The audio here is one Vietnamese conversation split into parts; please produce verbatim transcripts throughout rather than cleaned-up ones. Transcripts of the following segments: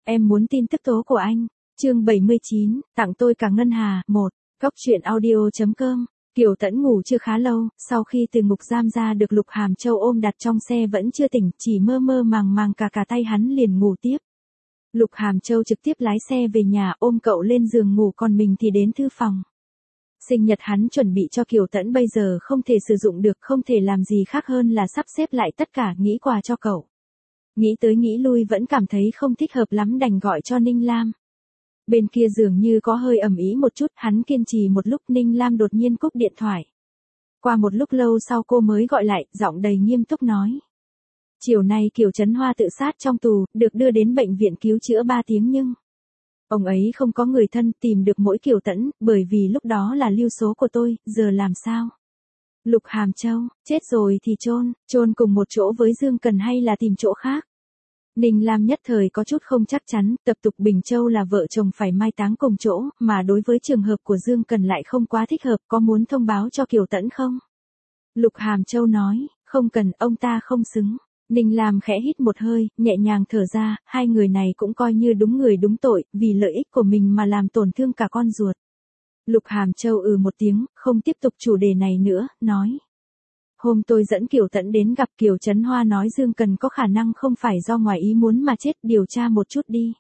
Em muốn tin tức tố của anh. Chương bảy mươi chín, tặng tôi cả ngân hà. một. Góc truyện audio.com. Kiều Tẫn ngủ chưa khá lâu, sau khi từ ngục giam ra được Lục Hàm Châu ôm đặt trong xe vẫn chưa tỉnh, chỉ mơ mơ màng màng cả cả tay hắn liền ngủ tiếp. Lục Hàm Châu trực tiếp lái xe về nhà ôm cậu lên giường ngủ còn mình thì đến thư phòng. Sinh nhật hắn chuẩn bị cho Kiều Tẫn bây giờ không thể sử dụng được, không thể làm gì khác hơn là sắp xếp lại tất cả nghĩ quà cho cậu. Nghĩ tới nghĩ lui vẫn cảm thấy không thích hợp lắm đành gọi cho Ninh Lam. Bên kia dường như có hơi ầm ĩ một chút, hắn kiên trì một lúc Ninh Lam đột nhiên cúp điện thoại. Qua một lúc lâu sau cô mới gọi lại, giọng đầy nghiêm túc nói. Chiều nay Kiều Trấn Hoa tự sát trong tù, được đưa đến bệnh viện cứu chữa ba tiếng nhưng... Ông ấy không có người thân tìm được mỗi Kiều Tẫn, bởi vì lúc đó là lưu số của tôi, giờ làm sao? Lục Hàm Châu, chết rồi thì chôn, chôn cùng một chỗ với Dương Cần hay là tìm chỗ khác? Ninh Lam nhất thời có chút không chắc chắn, tập tục Bình Châu là vợ chồng phải mai táng cùng chỗ, mà đối với trường hợp của Dương Cần lại không quá thích hợp, có muốn thông báo cho Kiều Tẫn không? Lục Hàm Châu nói, không cần, ông ta không xứng. Ninh Lam khẽ hít một hơi, nhẹ nhàng thở ra, hai người này cũng coi như đúng người đúng tội, vì lợi ích của mình mà làm tổn thương cả con ruột. Lục Hàm Châu ừ một tiếng, không tiếp tục chủ đề này nữa, nói. Hôm tôi dẫn Kiều Tẫn đến gặp Kiều Trấn Hoa nói Dương Cần có khả năng không phải do ngoài ý muốn mà chết, điều tra một chút đi.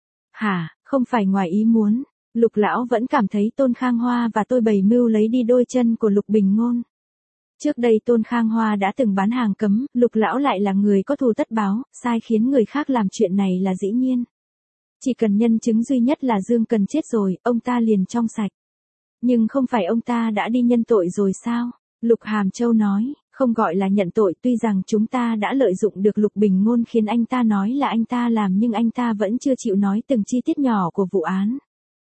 Hả, không phải ngoài ý muốn, Lục Lão vẫn cảm thấy Tôn Khang Hoa và tôi bày mưu lấy đi đôi chân của Lục Bình Ngôn. Trước đây Tôn Khang Hoa đã từng bán hàng cấm, Lục Lão lại là người có thù tất báo, sai khiến người khác làm chuyện này là dĩ nhiên. Chỉ cần nhân chứng duy nhất là Dương Cần chết rồi, ông ta liền trong sạch. Nhưng không phải ông ta đã đi nhân tội rồi sao? Lục Hàm Châu nói, không gọi là nhận tội, tuy rằng chúng ta đã lợi dụng được Lục Bình Ngôn khiến anh ta nói là anh ta làm nhưng anh ta vẫn chưa chịu nói từng chi tiết nhỏ của vụ án.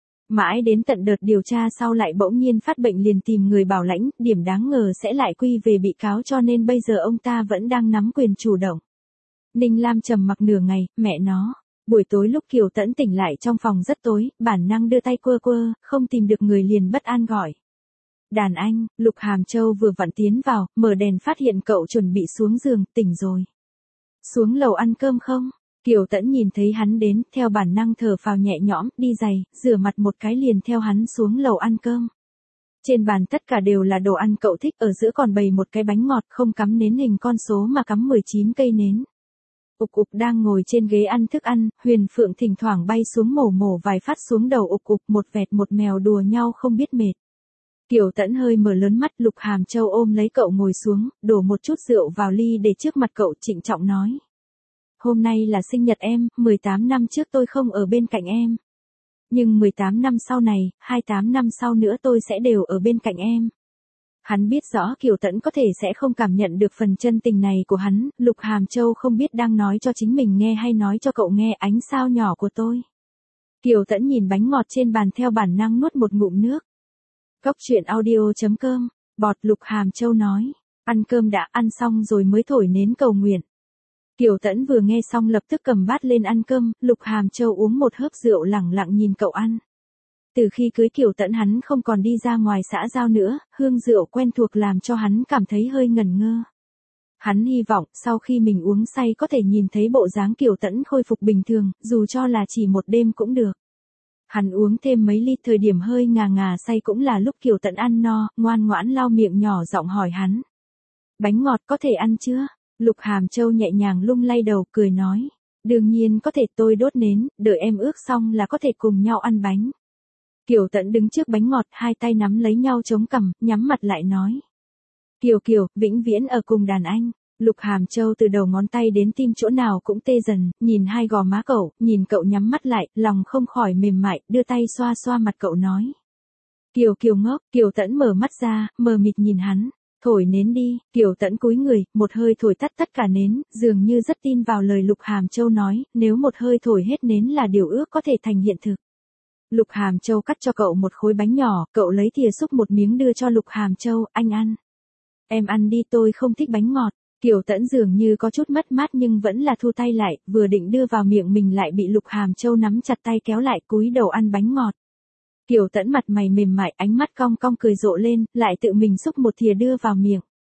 Mãi đến tận đợt điều tra sau lại bỗng nhiên phát bệnh liền tìm người bảo lãnh, điểm đáng ngờ sẽ lại quy về bị cáo cho nên bây giờ ông ta vẫn đang nắm quyền chủ động. Ninh Lam trầm mặc nửa ngày, mẹ nó. Buổi tối lúc Kiều Tẫn tỉnh lại trong phòng rất tối, bản năng đưa tay quơ quơ, không tìm được người liền bất an gọi. Đàn anh, Lục Hàm Châu vừa vặn tiến vào, mở đèn phát hiện cậu chuẩn bị xuống giường, tỉnh rồi. Xuống lầu ăn cơm không? Kiều Tẫn nhìn thấy hắn đến, theo bản năng thở phào nhẹ nhõm, đi giày, rửa mặt một cái liền theo hắn xuống lầu ăn cơm. Trên bàn tất cả đều là đồ ăn cậu thích, ở giữa còn bày một cái bánh ngọt không cắm nến hình con số mà cắm mười chín cây nến. Ục Ục đang ngồi trên ghế ăn thức ăn, Huyền Phượng thỉnh thoảng bay xuống mổ mổ vài phát xuống đầu Ục Ục, một vẹt một mèo đùa nhau không biết mệt. Kiều Tẫn hơi mở lớn mắt, Lục Hàm Châu ôm lấy cậu ngồi xuống, đổ một chút rượu vào ly để trước mặt cậu, trịnh trọng nói. Hôm nay là sinh nhật em, mười tám năm trước tôi không ở bên cạnh em. Nhưng mười tám năm sau này, hai mươi tám năm sau nữa tôi sẽ đều ở bên cạnh em. Hắn biết rõ Kiều Tẫn có thể sẽ không cảm nhận được phần chân tình này của hắn, Lục Hàm Châu không biết đang nói cho chính mình nghe hay nói cho cậu nghe ánh sao nhỏ của tôi. Kiều Tẫn nhìn bánh ngọt trên bàn theo bản năng nuốt một ngụm nước. Góc truyện audio.com, bọt Lục Hàm Châu nói, ăn cơm đã, ăn xong rồi mới thổi nến cầu nguyện. Kiều Tẫn vừa nghe xong lập tức cầm bát lên ăn cơm, Lục Hàm Châu uống một hớp rượu lẳng lặng nhìn cậu ăn. Từ khi cưới Kiều Tẫn hắn không còn đi ra ngoài xã giao nữa, hương rượu quen thuộc làm cho hắn cảm thấy hơi ngẩn ngơ. Hắn hy vọng sau khi mình uống say có thể nhìn thấy bộ dáng Kiều Tẫn khôi phục bình thường, dù cho là chỉ một đêm cũng được. Hắn uống thêm mấy ly, thời điểm hơi ngà ngà say cũng là lúc Kiều Tẫn ăn no, ngoan ngoãn lau miệng nhỏ giọng hỏi hắn. Bánh ngọt có thể ăn chưa? Lục Hàm Châu nhẹ nhàng lung lay đầu, cười nói. Đương nhiên có thể, tôi đốt nến, đợi em ước xong là có thể cùng nhau ăn bánh. Kiều Tẫn đứng trước bánh ngọt, hai tay nắm lấy nhau chống cằm, nhắm mặt lại nói. Kiều Kiều, vĩnh viễn ở cùng đàn anh. Lục Hàm Châu từ đầu ngón tay đến tim chỗ nào cũng tê dần, nhìn hai gò má cậu, nhìn cậu nhắm mắt lại, lòng không khỏi mềm mại, đưa tay xoa xoa mặt cậu nói. Kiều Kiều ngốc, Kiều Tẫn mở mắt ra, mờ mịt nhìn hắn. Thổi nến đi, Kiều Tẫn cúi người, một hơi thổi tắt tất cả nến, dường như rất tin vào lời Lục Hàm Châu nói, nếu một hơi thổi hết nến là điều ước có thể thành hiện thực. Lục Hàm Châu cắt cho cậu một khối bánh nhỏ, cậu lấy thìa xúc một miếng đưa cho Lục Hàm Châu, anh ăn. Em ăn đi, tôi không thích bánh ngọt. Kiều Tẫn dường như có chút mất mát nhưng vẫn là thu tay lại, vừa định đưa vào miệng mình lại bị Lục Hàm Châu nắm chặt tay kéo lại, cúi đầu ăn bánh ngọt. Kiều Tẫn mặt mày mềm mại, ánh mắt cong cong cười rộ lên, lại tự mình xúc một thìa đưa vào miệng.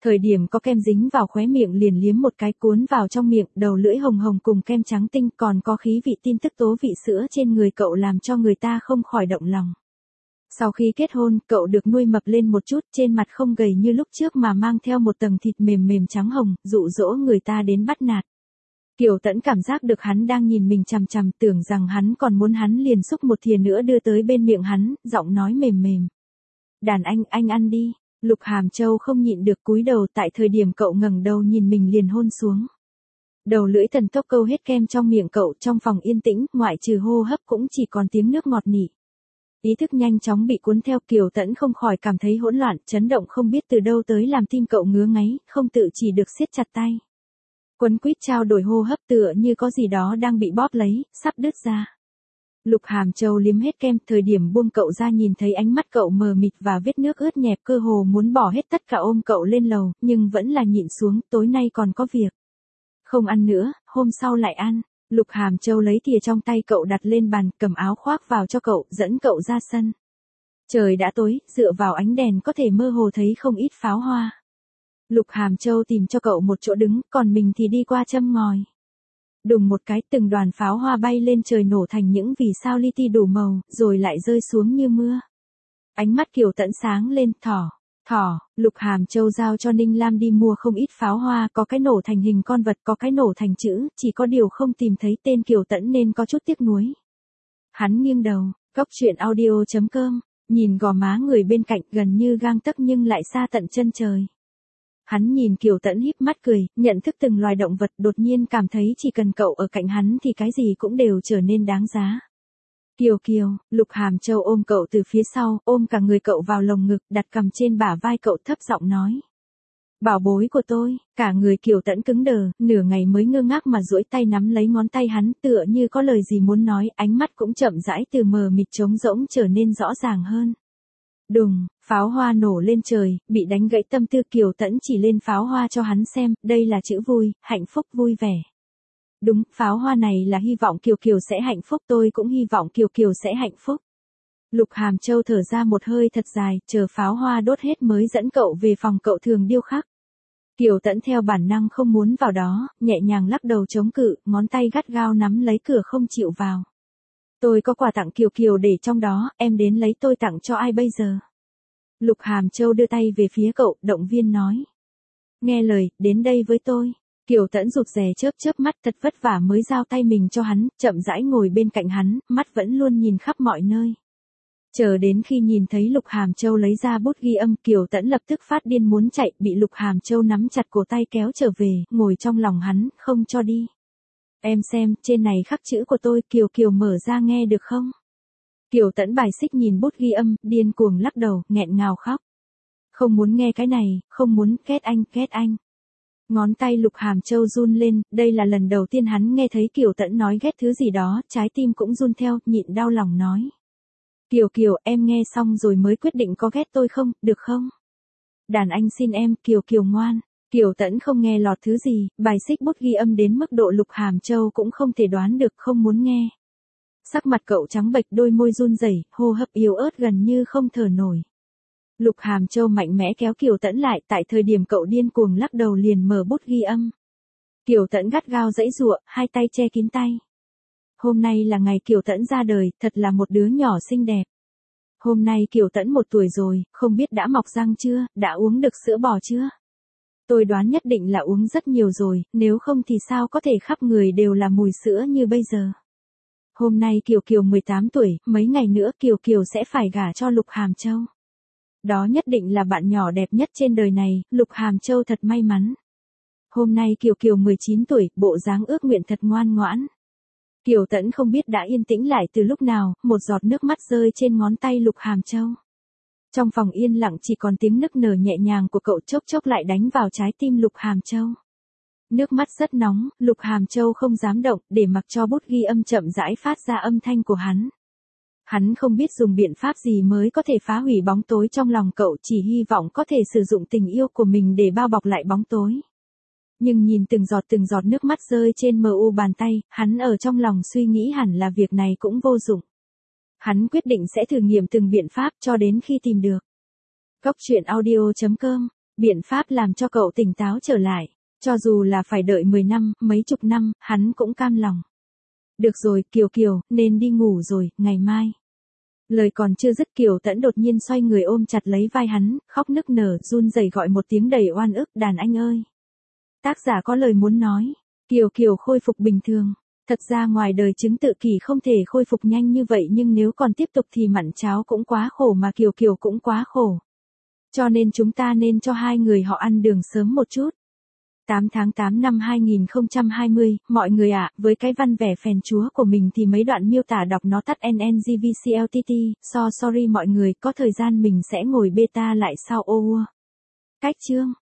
Thời điểm có kem dính vào khóe miệng liền liếm một cái cuốn vào trong miệng, đầu lưỡi hồng hồng cùng kem trắng tinh còn có khí vị tin tức tố vị sữa trên người cậu làm cho người ta không khỏi động lòng. Sau khi kết hôn, cậu được nuôi mập lên một chút, trên mặt không gầy như lúc trước mà mang theo một tầng thịt mềm mềm trắng hồng, dụ dỗ người ta đến bắt nạt. Kiều Tẫn cảm giác được hắn đang nhìn mình chằm chằm, tưởng rằng hắn còn muốn hắn liền xúc một thìa nữa đưa tới bên miệng hắn, giọng nói mềm mềm. Đàn anh, anh ăn đi. Lục Hàm Châu không nhịn được cúi đầu, tại thời điểm cậu ngẩng đầu nhìn mình liền hôn xuống. Đầu lưỡi thần tốc câu hết kem trong miệng cậu, trong phòng yên tĩnh, ngoại trừ hô hấp cũng chỉ còn tiếng nước ngọt nỉ. Ý thức nhanh chóng bị cuốn theo, Kiều Tẫn không khỏi cảm thấy hỗn loạn, chấn động không biết từ đâu tới làm tim cậu ngứa ngáy, không tự chỉ được siết chặt tay. Quấn quýt trao đổi hô hấp tựa như có gì đó đang bị bóp lấy, sắp đứt ra. Lục Hàm Châu liếm hết kem, thời điểm buông cậu ra nhìn thấy ánh mắt cậu mờ mịt và vết nước ướt nhẹp, cơ hồ muốn bỏ hết tất cả ôm cậu lên lầu, nhưng vẫn là nhịn xuống, tối nay còn có việc. Không ăn nữa, hôm sau lại ăn. Lục Hàm Châu lấy thìa trong tay cậu đặt lên bàn, cầm áo khoác vào cho cậu, dẫn cậu ra sân. Trời đã tối, dựa vào ánh đèn có thể mơ hồ thấy không ít pháo hoa. Lục Hàm Châu tìm cho cậu một chỗ đứng, còn mình thì đi qua châm ngòi. Đùng một cái, từng đoàn pháo hoa bay lên trời nổ thành những vì sao li ti đủ màu, rồi lại rơi xuống như mưa. Ánh mắt Kiều Tẫn sáng lên, thỏ, thỏ, Lục Hàm Châu giao cho Ninh Lam đi mua không ít pháo hoa, có cái nổ thành hình con vật, có cái nổ thành chữ, chỉ có điều không tìm thấy tên Kiều Tẫn nên có chút tiếc nuối. Hắn nghiêng đầu, góc truyện audio chấm com, nhìn gò má người bên cạnh gần như gang tấc nhưng lại xa tận chân trời. Hắn nhìn Kiều Tẫn híp mắt cười, nhận thức từng loài động vật, đột nhiên cảm thấy chỉ cần cậu ở cạnh hắn thì cái gì cũng đều trở nên đáng giá. Kiều Kiều, Lục Hàm Châu ôm cậu từ phía sau, ôm cả người cậu vào lồng ngực, đặt cằm trên bả vai cậu, thấp giọng nói. Bảo bối của tôi, cả người Kiều Tẫn cứng đờ, nửa ngày mới ngơ ngác mà duỗi tay nắm lấy ngón tay hắn, tựa như có lời gì muốn nói, ánh mắt cũng chậm rãi từ mờ mịt trống rỗng trở nên rõ ràng hơn. Đùng, pháo hoa nổ lên trời, bị đánh gãy tâm tư, Kiều Tẫn chỉ lên pháo hoa cho hắn xem, đây là chữ vui, hạnh phúc, vui vẻ. Đúng, pháo hoa này là hy vọng Kiều Kiều sẽ hạnh phúc, tôi cũng hy vọng Kiều Kiều sẽ hạnh phúc. Lục Hàm Châu thở ra một hơi thật dài, chờ pháo hoa đốt hết mới dẫn cậu về phòng cậu thường điêu khắc. Kiều Tẫn theo bản năng không muốn vào đó, nhẹ nhàng lắc đầu chống cự, ngón tay gắt gao nắm lấy cửa không chịu vào. Tôi có quà tặng Kiều Kiều để trong đó, em đến lấy, tôi tặng cho ai bây giờ? Lục Hàm Châu đưa tay về phía cậu, động viên nói. Nghe lời, đến đây với tôi. Kiều Tẫn rụt rè chớp chớp mắt, thật vất vả mới giao tay mình cho hắn, chậm rãi ngồi bên cạnh hắn, mắt vẫn luôn nhìn khắp mọi nơi. Chờ đến khi nhìn thấy Lục Hàm Châu lấy ra bút ghi âm, Kiều Tẫn lập tức phát điên muốn chạy, bị Lục Hàm Châu nắm chặt cổ tay kéo trở về, ngồi trong lòng hắn, không cho đi. Em xem, trên này khắc chữ của tôi, Kiều Kiều mở ra nghe được không? Kiều Tẫn bài xích nhìn bút ghi âm, điên cuồng lắc đầu, nghẹn ngào khóc. Không muốn nghe cái này, không muốn, ghét anh, ghét anh. Ngón tay Lục Hàm Châu run lên, đây là lần đầu tiên hắn nghe thấy Kiều Tẫn nói ghét thứ gì đó, trái tim cũng run theo, nhịn đau lòng nói. Kiều Kiều, em nghe xong rồi mới quyết định có ghét tôi không, được không? Đàn anh xin em, Kiều Kiều ngoan. Kiều Tẫn không nghe lọt thứ gì, bài xích bút ghi âm đến mức độ Lục Hàm Châu cũng không thể đoán được, không muốn nghe. Sắc mặt cậu trắng bệch, đôi môi run rẩy, hô hấp yếu ớt gần như không thở nổi. Lục Hàm Châu mạnh mẽ kéo Kiều Tẫn lại, tại thời điểm cậu điên cuồng lắc đầu liền mở bút ghi âm. Kiều Tẫn gắt gao giãy giụa, hai tay che kín tay. Hôm nay là ngày Kiều Tẫn ra đời, thật là một đứa nhỏ xinh đẹp. Hôm nay Kiều Tẫn một tuổi rồi, không biết đã mọc răng chưa, đã uống được sữa bò chưa? Tôi đoán nhất định là uống rất nhiều rồi, nếu không thì sao có thể khắp người đều là mùi sữa như bây giờ. Hôm nay Kiều Kiều mười tám tuổi, mấy ngày nữa Kiều Kiều sẽ phải gả cho Lục Hàm Châu. Đó nhất định là bạn nhỏ đẹp nhất trên đời này, Lục Hàm Châu thật may mắn. Hôm nay Kiều Kiều mười chín tuổi, bộ dáng ước nguyện thật ngoan ngoãn. Kiều Tẫn không biết đã yên tĩnh lại từ lúc nào, một giọt nước mắt rơi trên ngón tay Lục Hàm Châu. Trong phòng yên lặng chỉ còn tiếng nức nở nhẹ nhàng của cậu chốc chốc lại đánh vào trái tim Lục Hàm Châu. Nước mắt rất nóng, Lục Hàm Châu không dám động, để mặc cho bút ghi âm chậm rãi phát ra âm thanh của hắn. Hắn không biết dùng biện pháp gì mới có thể phá hủy bóng tối trong lòng cậu, chỉ hy vọng có thể sử dụng tình yêu của mình để bao bọc lại bóng tối. Nhưng nhìn từng giọt từng giọt nước mắt rơi trên mờ u bàn tay, hắn ở trong lòng suy nghĩ hẳn là việc này cũng vô dụng. Hắn quyết định sẽ thử nghiệm từng biện pháp cho đến khi tìm được. Góc truyện audio chấm com Biện pháp làm cho cậu tỉnh táo trở lại. Cho dù là phải đợi mười năm, mấy chục năm, hắn cũng cam lòng. Được rồi, Kiều Kiều, nên đi ngủ rồi, ngày mai. Lời còn chưa dứt Kiều Tẫn đột nhiên xoay người ôm chặt lấy vai hắn, khóc nức nở, run rẩy gọi một tiếng đầy oan ức, đàn anh ơi. Tác giả có lời muốn nói. Kiều Kiều khôi phục bình thường. Thật ra ngoài đời chứng tự kỷ không thể khôi phục nhanh như vậy, nhưng nếu còn tiếp tục thì mặn cháo cũng quá khổ mà Kiều Kiều cũng quá khổ. Cho nên chúng ta nên cho hai người họ ăn đường sớm một chút. tám tháng tám năm hai nghìn không trăm hai mươi, mọi người ạ, à, với cái văn vẻ phèn chúa của mình thì mấy đoạn miêu tả đọc nó tắt en en giê vê xê lờ tê tê, so sorry mọi người, có thời gian mình sẽ ngồi beta lại sau ô ua. Cách chương.